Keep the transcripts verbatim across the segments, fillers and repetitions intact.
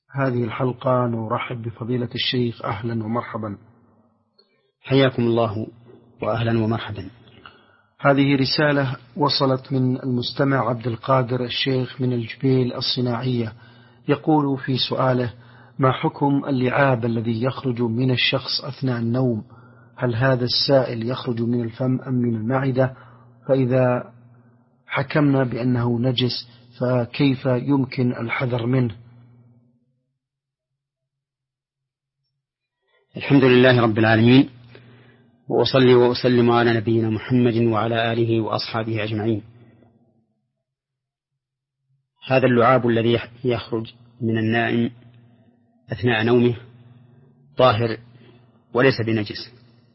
هذه الحلقة نرحب بفضيلة الشيخ، أهلا ومرحبا. حياكم الله وأهلا ومرحبا. هذه رسالة وصلت من المستمع عبد القادر الشيخ من الجبيل الصناعية، يقول في سؤاله: ما حكم اللعاب الذي يخرج من الشخص أثناء النوم؟ هل هذا السائل يخرج من الفم أم من المعدة؟ فإذا حكمنا بأنه نجس فكيف يمكن الحذر منه؟ الحمد لله رب العالمين، وأصلي وأسلم على نبينا محمد وعلى آله وأصحابه أجمعين. هذا اللعاب الذي يخرج من النائم أثناء نومه طاهر وليس بنجس،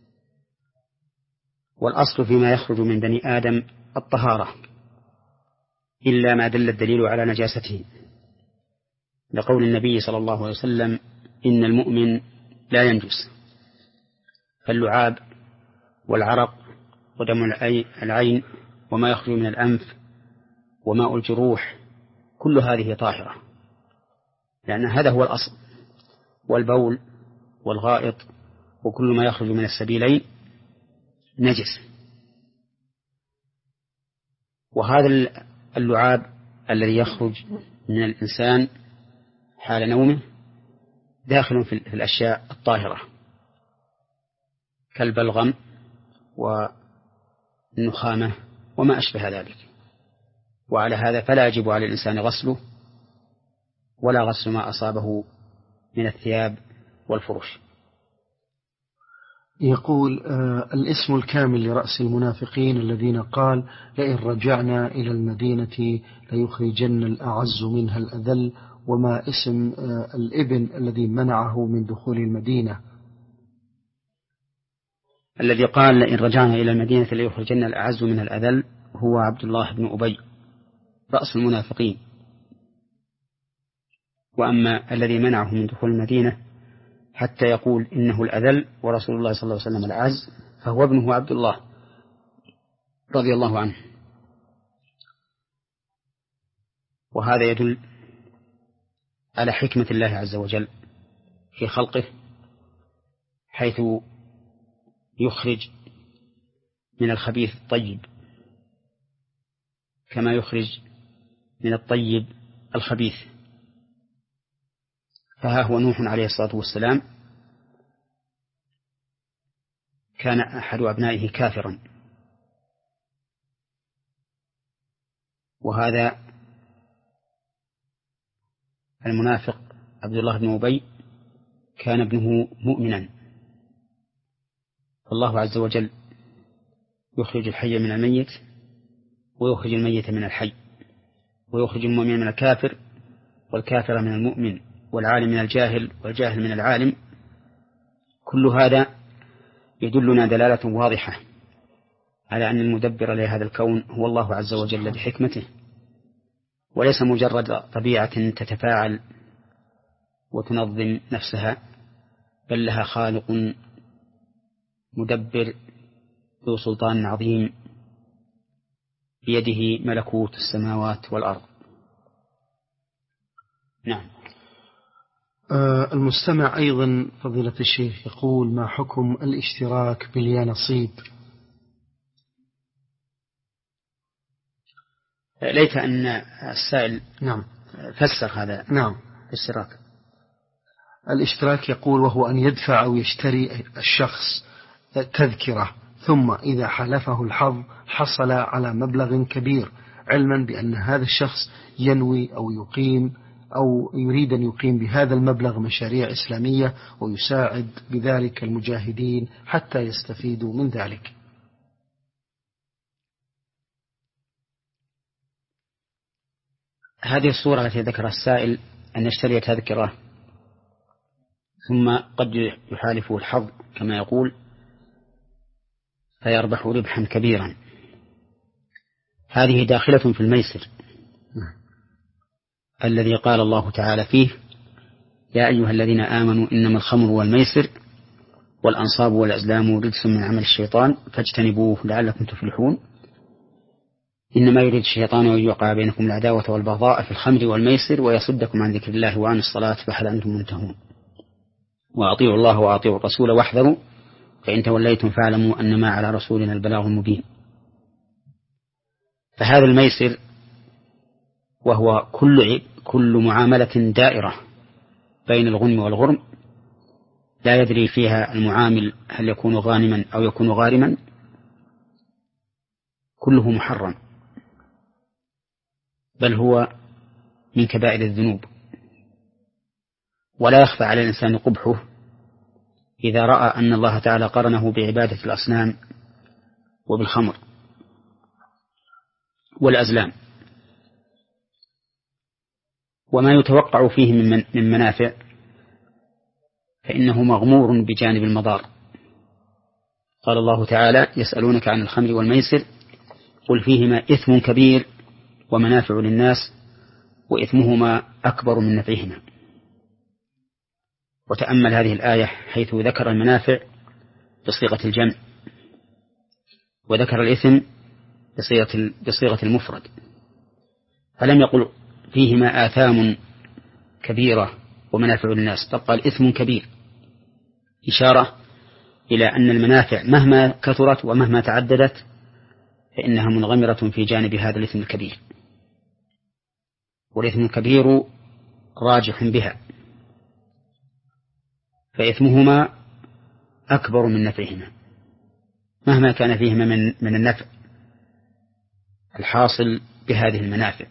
والأصل فيما يخرج من بني آدم الطهارة إلا ما دل الدليل على نجاسته، لقول النبي صلى الله عليه وسلم: إن المؤمن لا ينجس. فاللعاب والعرق ودم العين وما يخرج من الأنف وماء الجروح كل هذه طاهرة، لأن هذا هو الأصل. والبول والغائط وكل ما يخرج من السبيلين نجس. وهذا اللعاب الذي يخرج من الإنسان حال نومه داخل في الأشياء الطاهرة كالبلغم والنخامة وما أشبه ذلك، وعلى هذا فلا يجب على الإنسان غسله ولا غسل ما أصابه من الثياب والفرش. يقول آه الاسم الكامل لرأس المنافقين الذين قال: لئن رجعنا إلى المدينة ليخرجن الأعز منها الأذل، وما اسم آه الابن الذي منعه من دخول المدينة؟ الذي قال لئن رجعنا إلى المدينة ليخرجن الأعز منها الأذل هو عبد الله بن أبي رأس المنافقين. وأما الذي منعه من دخول المدينة حتى يقول إنه الأذل ورسول الله صلى الله عليه وسلم الأعز فهو ابنه عبد الله رضي الله عنه. وهذا يدل على حكمة الله عز وجل في خلقه، حيث يخرج من الخبيث الطيب كما يخرج من الطيب الخبيث. فها هو نوح عليه الصلاة والسلام كان أحد أبنائه كافرا، وهذا المنافق عبد الله بن أبي كان ابنه مؤمنا. فالله عز وجل يخرج الحي من الميت ويخرج الميت من الحي، ويخرج المؤمن من الكافر والكافر من المؤمن، والعالم من الجاهل والجاهل من العالم. كل هذا يدلنا دلالة واضحة على أن المدبر لهذا الكون هو الله عز وجل بحكمته، وليس مجرد طبيعة تتفاعل وتنظم نفسها، بل لها خالق مدبر ذو سلطان عظيم بيده ملكوت السماوات والأرض. نعم. آه المستمع أيضا فضيلة الشيخ يقول: ما حكم الاشتراك باليانصيب؟ ليت أن السائل نعم فسر هذا. نعم. الاشتراك الاشتراك يقول وهو أن يدفع أو يشتري الشخص تذكرة، ثم إذا حلفه الحظ حصل على مبلغ كبير، علما بأن هذا الشخص ينوي أو يقيم أو يريد أن يقيم بهذا المبلغ مشاريع إسلامية ويساعد بذلك المجاهدين حتى يستفيدوا من ذلك. هذه الصورة التي ذكرها السائل أن يشتري تذكرة ثم قد يحالفه الحظ كما يقول فيربح ربحا كبيرا، هذه داخلة في الميسر الذي قال الله تعالى فيه: يا أيها الذين آمنوا إنما الخمر والميسر والأنصاب والأزلام رجس من عمل الشيطان فاجتنبوه لعلكم تفلحون. إنما يريد الشيطان أن يوقع بينكم العداوة والبغضاء في الخمر والميسر ويصدكم عن ذكر الله وعن الصلاة فهل أنتم منتهون وأطيعوا الله وأطيعوا الرسول واحذروا فإن توليتم فاعلموا أنما على رسولنا البلاغ المبين. فهذا الميسر وهو كل كل معاملة دائرة بين الغنم والغرم لا يدري فيها المعامل هل يكون غانما أو يكون غارما، كله محرم، بل هو من كبائر الذنوب، ولا يخفى على الإنسان قبحه إذا رأى أن الله تعالى قرنه بعبادة الأصنام وبالخمر والأزلام. وما يتوقع فيه من منافع فإنه مغمور بجانب المضار. قال الله تعالى: يسألونك عن الخمر والميسر قل فيهما إثم كبير ومنافع للناس وإثمهما أكبر من نفعهما. وتأمل هذه الآية حيث ذكر المنافع بصيغة الجمع وذكر الإثم بصيغة بصيغة المفرد، فلم يقل فيهما آثام كبيرة ومنافع للناس، بل قال إثم كبير، إشارة إلى أن المنافع مهما كثرت ومهما تعددت فإنها منغمرة في جانب هذا الإثم الكبير، والإثم الكبير راجح بها، فإثمهما أكبر من نفعهما مهما كان فيهما من, من النفع الحاصل بهذه المنافع.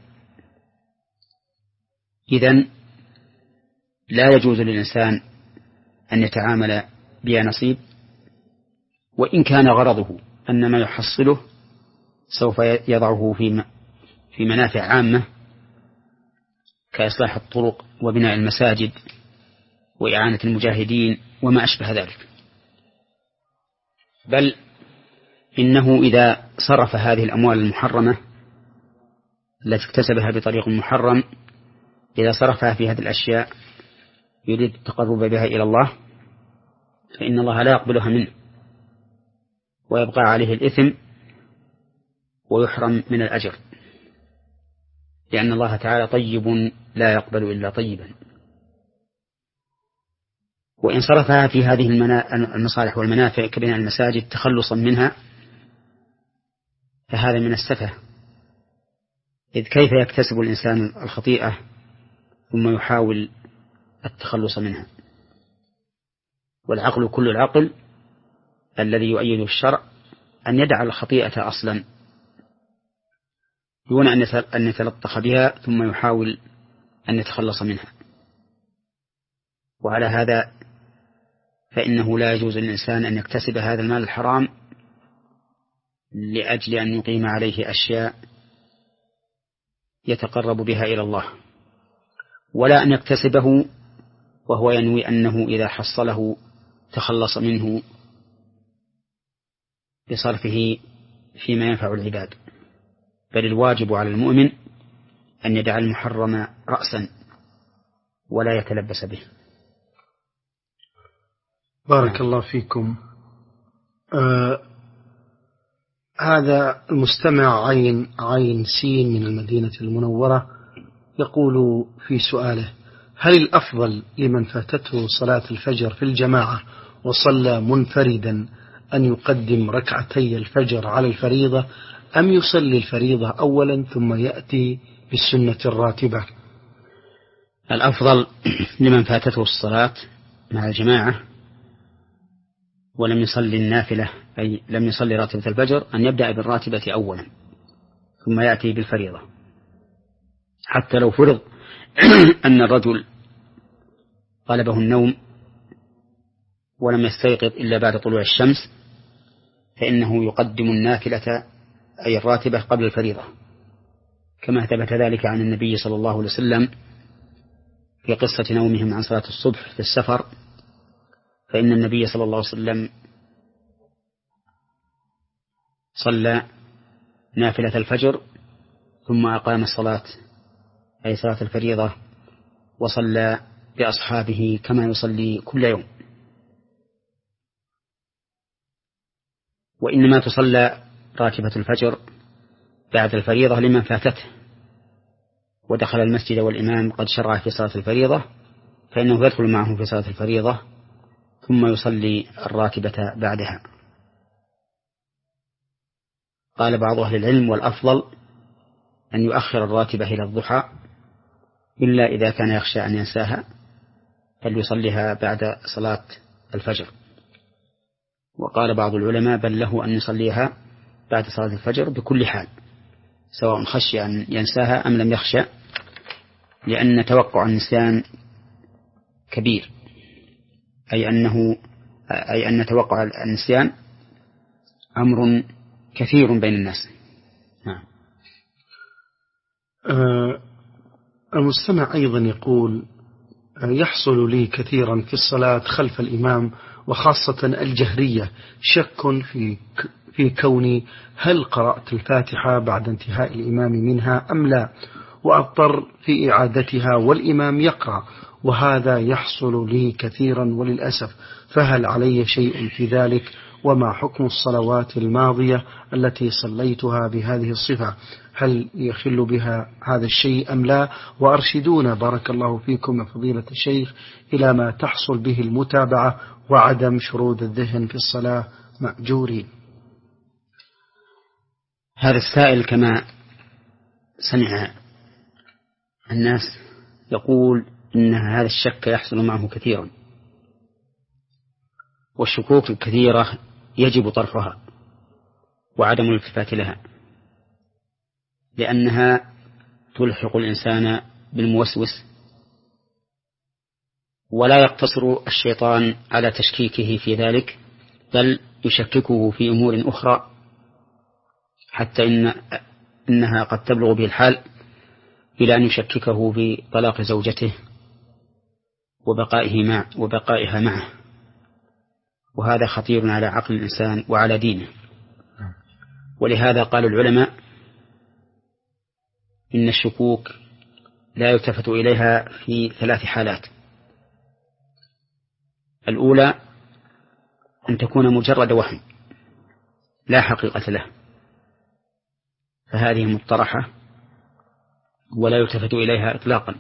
إذن لا يجوز للإنسان أن يتعامل بها نصيب، وإن كان غرضه أن ما يحصله سوف يضعه في في منافع عامة كإصلاح الطرق وبناء المساجد وإعانة المجاهدين وما أشبه ذلك، بل إنه إذا صرف هذه الأموال المحرمة التي اكتسبها بطريق محرم، إذا صرفها في هذه الأشياء يريد التقرب بها إلى الله فإن الله لا يقبلها منه ويبقى عليه الإثم ويحرم من الأجر، لأن الله تعالى طيب لا يقبل إلا طيبا. وإن صرفها في هذه المصالح والمنافع كبناء المساجد تخلصا منها فهذا من السفه، إذ كيف يكتسب الإنسان الخطيئة ثم يحاول التخلص منها؟ والعقل كل العقل الذي يؤيد الشرع أن يدع الخطيئة أصلا دون أن يتلطخ بها ثم يحاول أن يتخلص منها. وعلى هذا فإنه لا يجوز للإنسان أن يكتسب هذا المال الحرام لأجل أن يقيم عليه أشياء يتقرب بها إلى الله، ولا أن يكتسبه وهو ينوي أنه إذا حصله تخلص منه بصرفه فيما ينفع العباد، بل الواجب على المؤمن أن يدع المحرم رأسا ولا يتلبس به. بارك الله فيكم. آه هذا المستمع عين عين سين من المدينة المنورة يقول في سؤاله: هل الأفضل لمن فاتته صلاة الفجر في الجماعة وصلى منفردا أن يقدم ركعتي الفجر على الفريضة، أم يصلي الفريضة أولا ثم يأتي بالسنة الراتبة؟ الأفضل لمن فاتته الصلاة مع الجماعة ولم يصلي النافلة أي لم يصلي راتبة الفجر أن يبدأ بالراتبة أولا ثم يأتي بالفريضة، حتى لو فرض أن الرجل غلبه النوم ولم يستيقظ إلا بعد طلوع الشمس فإنه يقدم النافلة أي الراتبة قبل الفريضة، كما ثبت ذلك عن النبي صلى الله عليه وسلم في قصة نومهم عن صلاة الصبح في السفر، فإن النبي صلى الله عليه وسلم صلى نافلة الفجر ثم أقام الصلاة أي صلاة الفريضة وصلى بأصحابه كما يصلي كل يوم. وإنما تصلى راتبة الفجر بعد الفريضة لمن فاتته ودخل المسجد والإمام قد شرع في صلاة الفريضة، فإنه يدخل معه في صلاة الفريضة ثم يصلي الراتبة بعدها. قال بعض أهل العلم: والأفضل أن يؤخر الراتبة إلى الضحى، إلا إذا كان يخشى أن ينساها فليصليها بعد صلاة الفجر. وقال بعض العلماء: بل له أن يصليها بعد صلاة الفجر بكل حال، سواء خشي أن ينساها أم لم يخشى، لأن توقع النسيان كبير، أي أنه أي أن توقع النسيان أمر كثير بين الناس. نعم. آه المستمع أيضا يقول: يحصل لي كثيرا في الصلاة خلف الإمام وخاصة الجهرية شك في في كوني هل قرأت الفاتحة بعد انتهاء الإمام منها أم لا، وأضطر في إعادتها والإمام يقرأ، وهذا يحصل لي كثيرا وللأسف، فهل علي شيء في ذلك؟ وما حكم الصلوات الماضية التي صليتها بهذه الصفة؟ هل يخل بها هذا الشيء أم لا؟ وأرشدونا بارك الله فيكم يا فضيلة الشيخ إلى ما تحصل به المتابعة وعدم شرود الذهن في الصلاة مأجورين. هذا السائل كما سمع الناس يقول إن هذا الشك يحصل معه كثيرا، والشكوك الكثيرة يجب طرحها وعدم الالتفات لها، لأنها تلحق الإنسان بالموسوس، ولا يقتصر الشيطان على تشكيكه في ذلك، بل يشككه في أمور أخرى، حتى إن إنها قد تبلغ به الحال إلى أن يشككه في طلاق زوجته وبقائه مع وبقائها معه، وهذا خطير على عقل الإنسان وعلى دينه. ولهذا قال العلماء إن الشكوك لا يلتفت إليها في ثلاث حالات: الأولى أن تكون مجرد وهم لا حقيقة له، فهذه مطرحة ولا يلتفت إليها إطلاقا.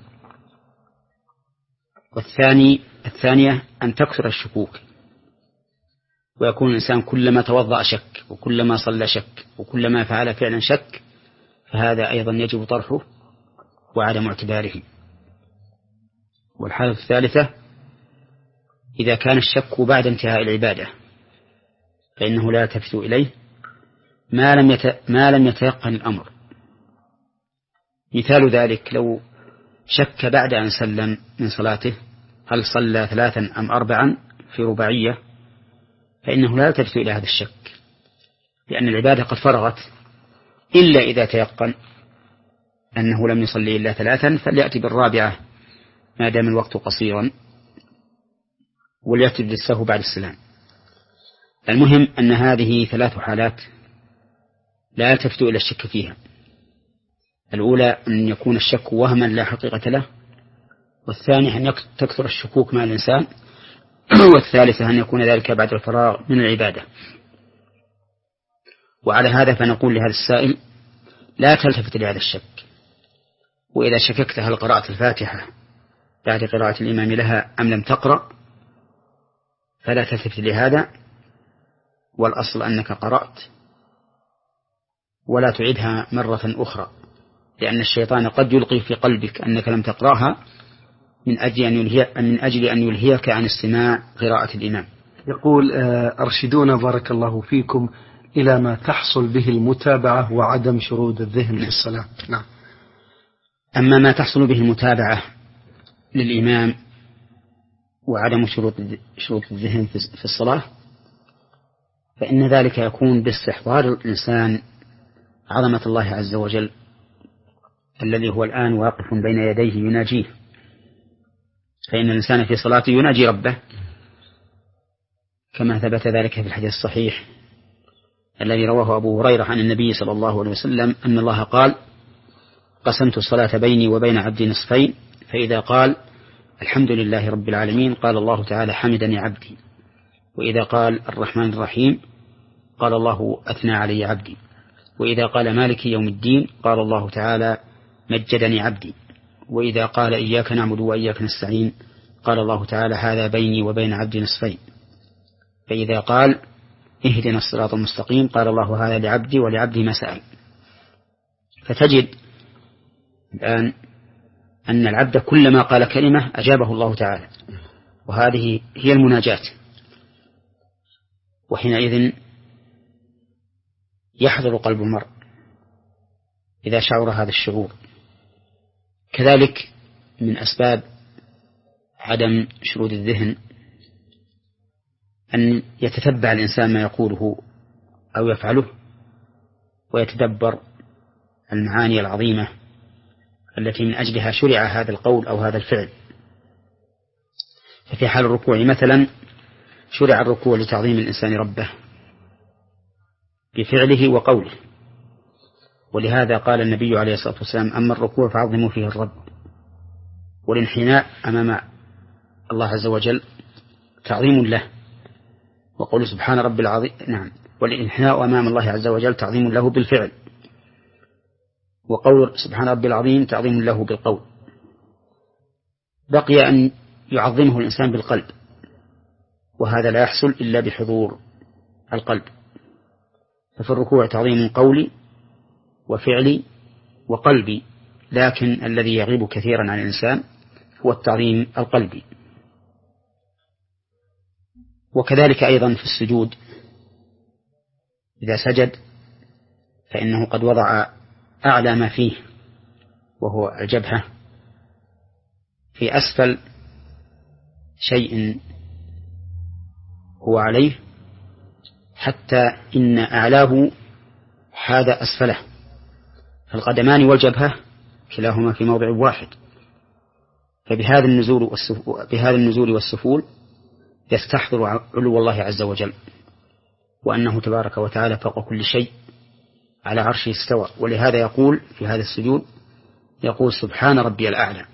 والثاني الثانية أن تكثر الشكوك، ويكون الإنسان كلما توضأ شك، وكلما صلى شك، وكلما فعل فعلا شك، فهذا أيضا يجب طرحه وعدم اعتباره. والحالة الثالثة إذا كان الشك بعد انتهاء العبادة، فإنه لا يلتفت إليه ما لم يت... ما لم يتيقن الأمر. مثال ذلك لو شك بعد أن سلم من صلاته هل صلى ثلاثا أم أربعا في رباعية، فإنه لا يلتفت إلى هذا الشك، لأن العبادة قد فرغت، إلا إذا تيقن أنه لم يصلي إلا ثلاثا فليأتي بالرابعة ما دام الوقت قصيرا، وليأتي بالسهو بعد السلام. المهم أن هذه ثلاث حالات لا يلتفت إلى الشك فيها: الأولى أن يكون الشك وهما لا حقيقة له، والثانية أن تكثر الشكوك مع الإنسان، والثالثة أن يكون ذلك بعد الفراغ من العبادة. وعلى هذا فنقول لهذا السائل: لا تلتفت لهذا الشك، وإذا شككت هل قرأت الفاتحة بعد قراءة الإمام لها أم لم تقرأ فلا تلتفت لهذا، والأصل أنك قرأت ولا تعيدها مرة أخرى، لأن الشيطان قد يلقي في قلبك أنك لم تقرأها من أجل أن يلهي من أجل أن يلهيك عن استماع قراءة الإمام. يقول: أرشدونا بارك الله فيكم إلى ما تحصل به المتابعة وعدم شرود الذهن في الصلاة. نعم. أما ما تحصل به المتابعة للإمام وعدم شرود الذهن في الصلاة، فإن ذلك يكون باستحضار الإنسان عظمة الله عز وجل الذي هو الآن واقف بين يديه يناجيه، فإن الإنسان في صلاته يناجي ربه، كما ثبت ذلك في الحديث الصحيح الذي رواه أبو هريرة عن النبي صلى الله عليه وسلم أن الله قال: قسمت الصلاة بيني وبين عبدي نصفين، فإذا قال الحمد لله رب العالمين قال الله تعالى حمدني عبدي، وإذا قال الرحمن الرحيم قال الله أثنى علي عبدي. وإذا قال مالك يوم الدين قال الله تعالى مجدني عبدي. وإذا قال إياك نعبد وإياك نستعين قال الله تعالى هذا بيني وبين عبدي نصفين. فإذا قال اهدنا الصراط المستقيم قال الله هذا لعبدي ولعبدي ما سأل. فتجد الآن أن العبد كلما قال كلمة أجابه الله تعالى، وهذه هي المناجاة. وحينئذ يحضر قلب المرء إذا شعر هذا الشعور. كذلك من أسباب عدم شرود الذهن أن يتتبع الإنسان ما يقوله أو يفعله ويتدبر المعاني العظيمة التي من أجلها شرع هذا القول أو هذا الفعل. ففي حال الركوع مثلا شرع الركوع لتعظيم الإنسان ربه بفعله وقوله، ولهذا قال النبي عليه الصلاة والسلام أما الركوع فعظموا فيه الرب، والانحناء أمام الله عز وجل تعظيم له، وقول سبحان رب العظيم نعم والانحناء أمام الله عز وجل تعظيم له بالفعل، وقول سبحان رب العظيم تعظيم له بالقول. بقي أن يعظمه الإنسان بالقلب، وهذا لا يحصل إلا بحضور القلب. ففي الركوع تعظيم قولي وفعلي وقلبي، لكن الذي يغيب كثيرا عن الإنسان هو التعظيم القلبي. وكذلك أيضا في السجود إذا سجد فإنه قد وضع أعلى ما فيه وهو الجبهة في أسفل شيء هو عليه، حتى إن أعلاه حاد أسفله، فالقدمان والجبهة كلاهما في موضع واحد. فبهذا النزول والسفول, بهذا النزول والسفول يستحضر علو الله عز وجل، وأنه تبارك وتعالى فوق كل شيء على عرشه استوى. ولهذا يقول في هذا السجود يقول سبحان ربي الأعلى،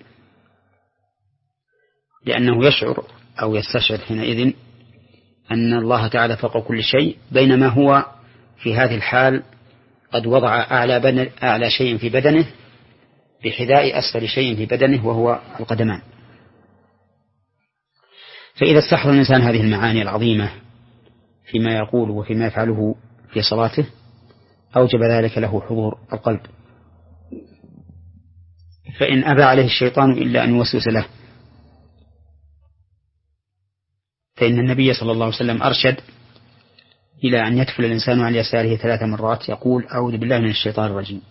لأنه يشعر أو يستشعر حينئذ أن الله تعالى فوق كل شيء، بينما هو في هذه الحال قد وضع أعلى, أعلى شيء في بدنه بحذاء أسفل شيء في بدنه وهو القدمان. فإذا استحضر الإنسان هذه المعاني العظيمة فيما يقول وفيما يفعله في صلاته أوجب ذلك له حضور القلب. فإن أبى عليه الشيطان إلا أن يوسوس له، فإن النبي صلى الله عليه وسلم أرشد إلى أن يتفل الإنسان عن يساره ثلاث مرات يقول أعوذ بالله من الشيطان الرجيم،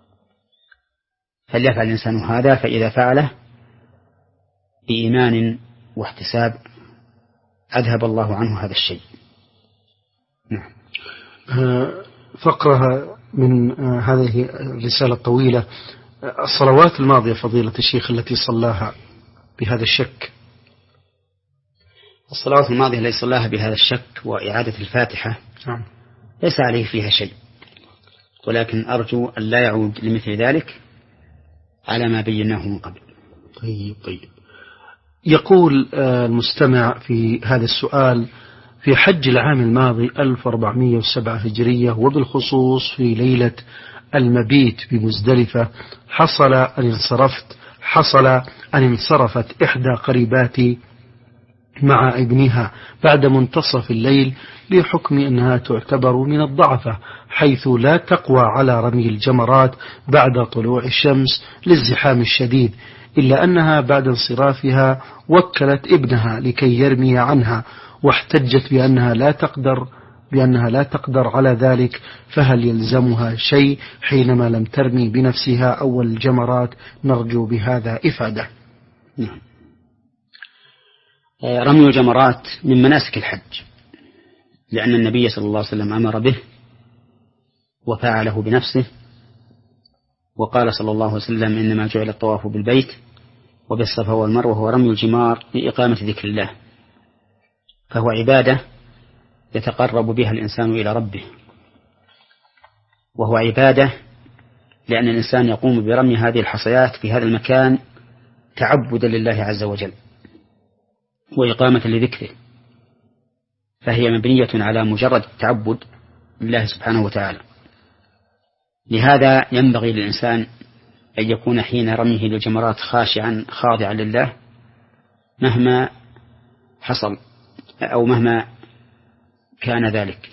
فليفعل الإنسان هذا، فإذا فعله بإيمان واحتساب أذهب الله عنه هذا الشيء. نعم. فقرة من هذه الرسالة الطويلة: الصلوات الماضية فضيلة الشيخ التي صلاها بهذا الشك. الصلوات الماضية التي صلاها بهذا الشك وإعادة الفاتحة نعم. ليس عليه فيها شيء، ولكن أرجو أن لا يعود لمثل ذلك على ما بيناه من قبل. طيب طيب. يقول المستمع في هذا السؤال: في حج العام الماضي ألف وأربعمائة وسبعة هجرية، وبالخصوص في ليلة المبيت بمزدلفة، حصل أن انصرفت حصل أن انصرفت إحدى قريباتي مع ابنها بعد منتصف الليل، لحكم أنها تعتبر من الضعفة، حيث لا تقوى على رمي الجمرات بعد طلوع الشمس للزحام الشديد، إلا أنها بعد انصرافها وكلت ابنها لكي يرمي عنها، واحتجت بأنها لا تقدر بأنها لا تقدر على ذلك، فهل يلزمها شيء حينما لم ترمي بنفسها أول الجمرات؟ نرجو بهذا إفادة. نعم. رمي الجمرات من مناسك الحج، لأن النبي صلى الله عليه وسلم أمر به وفعله بنفسه، وقال صلى الله عليه وسلم إنما جعل الطواف بالبيت وبالصفا والمروة وهو رمي الجمار لإقامة ذكر الله، فهو عبادة يتقرب بها الإنسان إلى ربه، وهو عبادة لأن الإنسان يقوم برمي هذه الحصيات في هذا المكان تعبدا لله عز وجل وإقامة لذكره، فهي مبنية على مجرد التعبد لله سبحانه وتعالى. لهذا ينبغي للإنسان أن يكون حين رميه للجمرات خاشعا خاضعا لله مهما حصل أو مهما كان ذلك.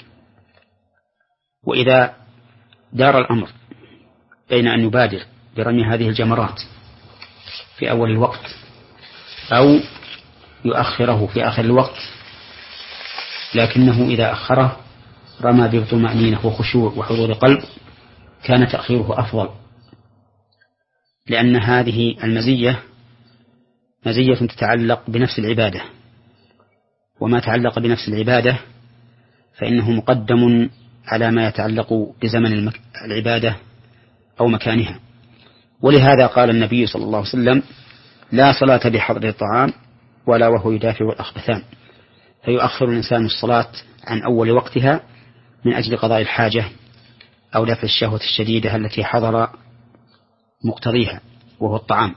وإذا دار الأمر بين أن يبادر برمي هذه الجمرات في أول الوقت أو يؤخره في آخر الوقت، لكنه إذا أخره رمى بطمأنينة وخشوع وحضور قلب كان تأخيره أفضل، لأن هذه المزية مزية تتعلق بنفس العبادة، وما تعلق بنفس العبادة فإنه مقدم على ما يتعلق بزمن العبادة أو مكانها. ولهذا قال النبي صلى الله عليه وسلم: لا صلاة بحضر الطعام ولا وهو يدافع الأخبثان. فيؤخر الإنسان الصلاة عن أول وقتها من أجل قضاء الحاجة أو دفع الشهوة الشديدة التي حضر مقتضيها وهو الطعام.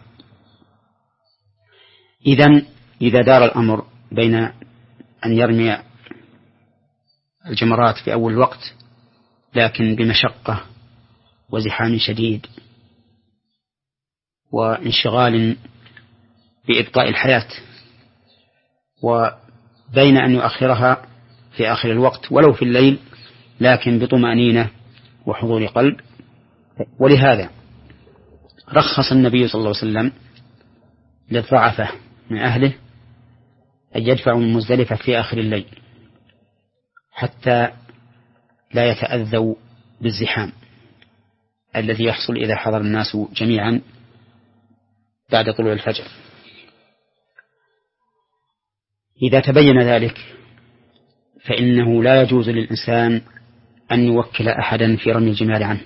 إذن إذا دار الأمر بين أن يرمي الجمرات في أول الوقت لكن بمشقة وزحام شديد وانشغال بإبقاء الحياة، وبين أن يؤخرها في آخر الوقت ولو في الليل لكن بطمأنينة وحضور قلب. ولهذا رخص النبي صلى الله عليه وسلم للضعفة من أهله أن يدفعوا من مزدلفة في آخر الليل حتى لا يتأذوا بالزحام الذي يحصل إذا حضر الناس جميعا بعد طلوع الفجر. إذا تبين ذلك فإنه لا يجوز للإنسان أن يوكل أحدا في رمي الجمار عنه،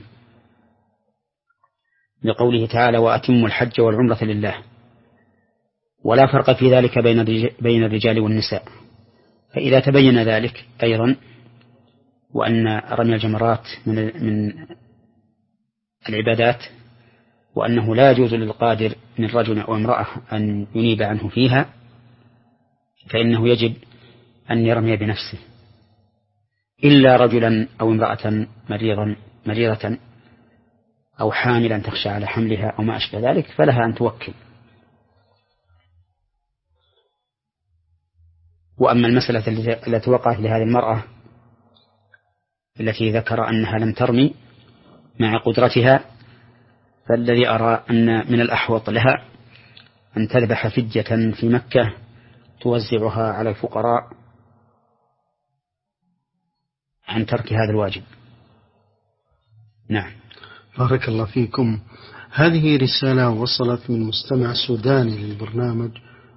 لقوله تعالى: وأتموا الحج والعمرة لله. ولا فرق في ذلك بين الرجال والنساء. فإذا تبين ذلك أيضا وأن رمي الجمرات من من العبادات وأنه لا يجوز للقادر من رجل أو امرأة أن ينيب عنه فيها، فإنه يجب أن يرمي بنفسه، إلا رجلا أو امرأة مريضا مريضة أو حاملا تخشى على حملها أو ما أشبه ذلك فلها أن توكل. وأما المسألة التي وقعت لهذه المرأة التي ذكر أنها لم ترمي مع قدرتها، فالذي أرى أن من الأحوط لها أن تذبح فدية في مكة توزعها على الفقراء عن ترك هذا الواجب. نعم. بارك الله فيكم. هذه رسالة وصلت من مستمع سوداني للبرنامج،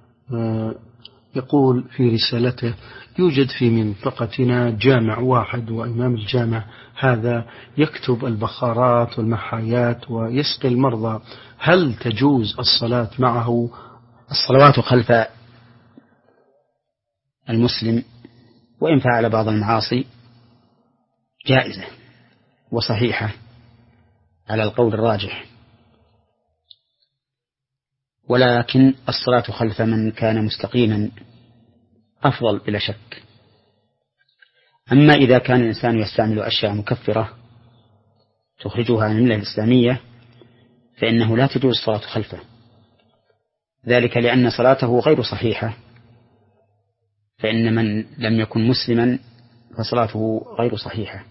يقول في رسالته: يوجد في منطقتنا جامع واحد، وإمام الجامع هذا يكتب البخارات والمحايات ويسقي المرضى، هل تجوز الصلاة معه؟ الصلوات خلف المسلم وإن فعل بعض المعاصي جائزة وصحيحة على القول الراجح، ولكن الصلاة خلف من كان مستقيما أفضل بلا شك. أما إذا كان الإنسان يستعمل أشياء مكفرة تخرجها عن الملة الإسلامية فإنه لا تجوز الصلاة خلفه، ذلك لأن صلاته غير صحيحة، فإن من لم يكن مسلما فصلاته غير صحيحة.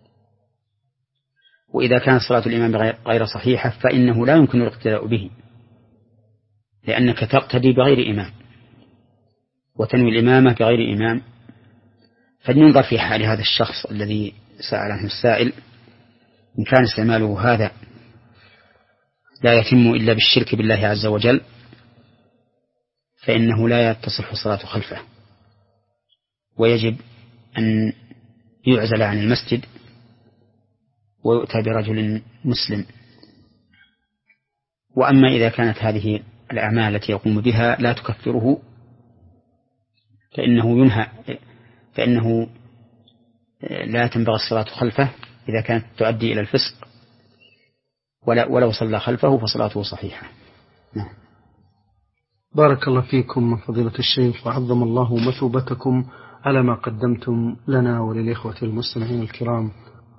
وإذا كانت صلاة الإمام غير صحيحة فإنه لا يمكن الاقتداء به، لأنك تقتدي بغير إمام وتنوي الإمامة بغير إمام. فلننظر في حال هذا الشخص الذي سأل عنه السائل، إن كان استعماله هذا لا يتم إلا بالشرك بالله عز وجل فإنه لا تصح الصلاة خلفه، ويجب أن يعزل عن المسجد ويؤتى برجل مسلم. وأما إذا كانت هذه الأعمال التي يقوم بها لا تكفره فإنه ينهى فإنه لا تنبغي الصلاة خلفه إذا كانت تؤدي إلى الفسق، ولا ولو صلى خلفه فصلاته صحيحة. نعم. بارك الله فيكم فضيلة الشيخ، وعظم الله مثوبتكم على ما قدمتم لنا وللإخوة المستمعين الكرام.